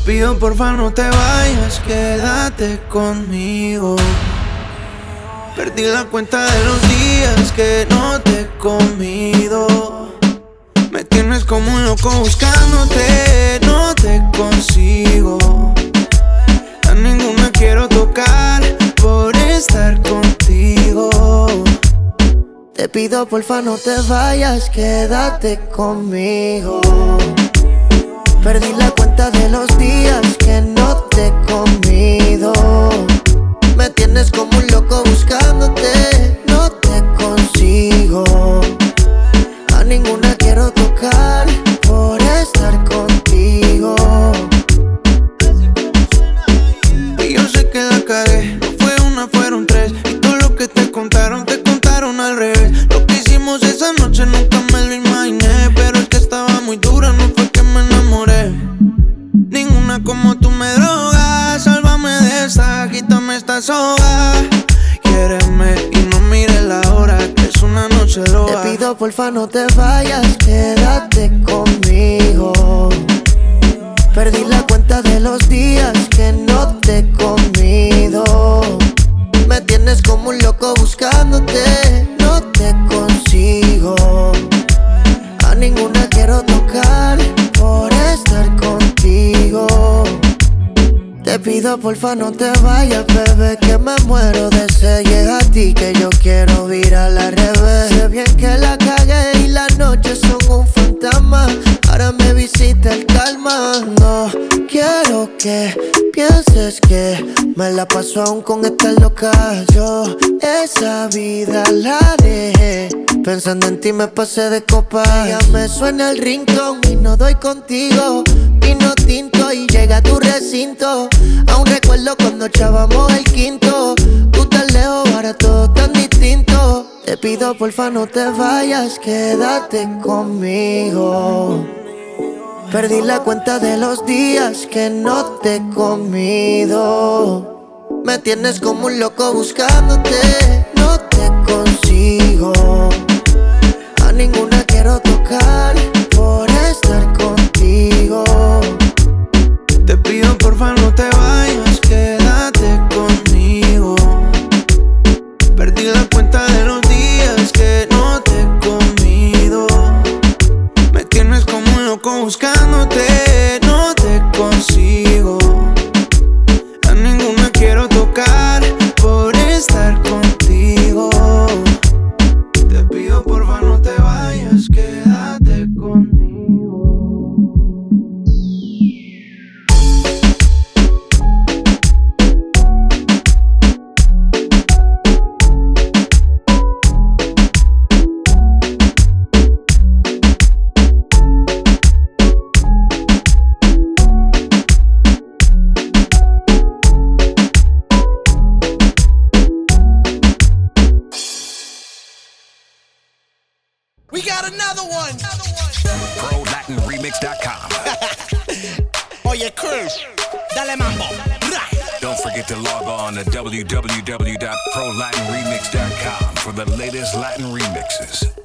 pido porfa no te vayas, quédate conmigo. Perdí la cuenta de los días que no te he comido. Me tienes como un loco buscándote, no te consigo. A ninguna quiero tocar por estar contigo. Te pido porfa no te vayas, quédate conmigo. Perdí la cuenta de los días que no te he comido. Me tienes como un loco buscándote, no te consigo. A ninguna quiero tocar por estar contigo. Y yo sé que la cagué, no fue una, fueron tres. Y todo lo que te contaron al revés. Lo que hicimos esa noche nunca me lo imaginé, pero es que estaba muy dura, no fue que me enamoré. Ninguna como tú me droga, sálvame de esta, quítame esta soga. Quiéreme y no mires la hora, que es una noche loca. Te pido porfa no te vayas, quédate conmigo. Perdí la cuenta de los días que no te he comido. Me tienes como un loco buscándote, no te consigo. A ninguna quiero tocar por estar contigo. Te pido porfa no te vayas, bebé, que me muero de sed. Y es a ti que yo quiero virar al revés. Sé bien que la cagué y las noches son un fantasma. Ahora me visita el calma. No quiero que pienses que me la paso aún con esta loca. Yo esa vida la dejé, pensando en ti me pasé de copa. Ya me suena el ringtone y no doy contigo. Vino tinto y llega a tu recinto. Aún recuerdo cuando echábamos el quinto. Tú tan lejos, ahora todo tan distinto. Te pido porfa no te vayas, quédate conmigo. Perdí la cuenta de los días que no te he comido. Me tienes como un loco buscándote, no te consigo. A ninguna quiero tocar por estar contigo. Te pido porfa no te vayas, quédate conmigo. Perdí la cuenta de los días que no te he comido. Me tienes como un loco buscándote, no te consigo. A ninguna quiero tocar por estar contigo. Te pido porfa no te vayas, quédate conmigo. We got another one. ProLatinRemix.com. Oye, Cruz, dale mambo. Don't forget to log on to www.ProLatinRemix.com for the latest Latin remixes.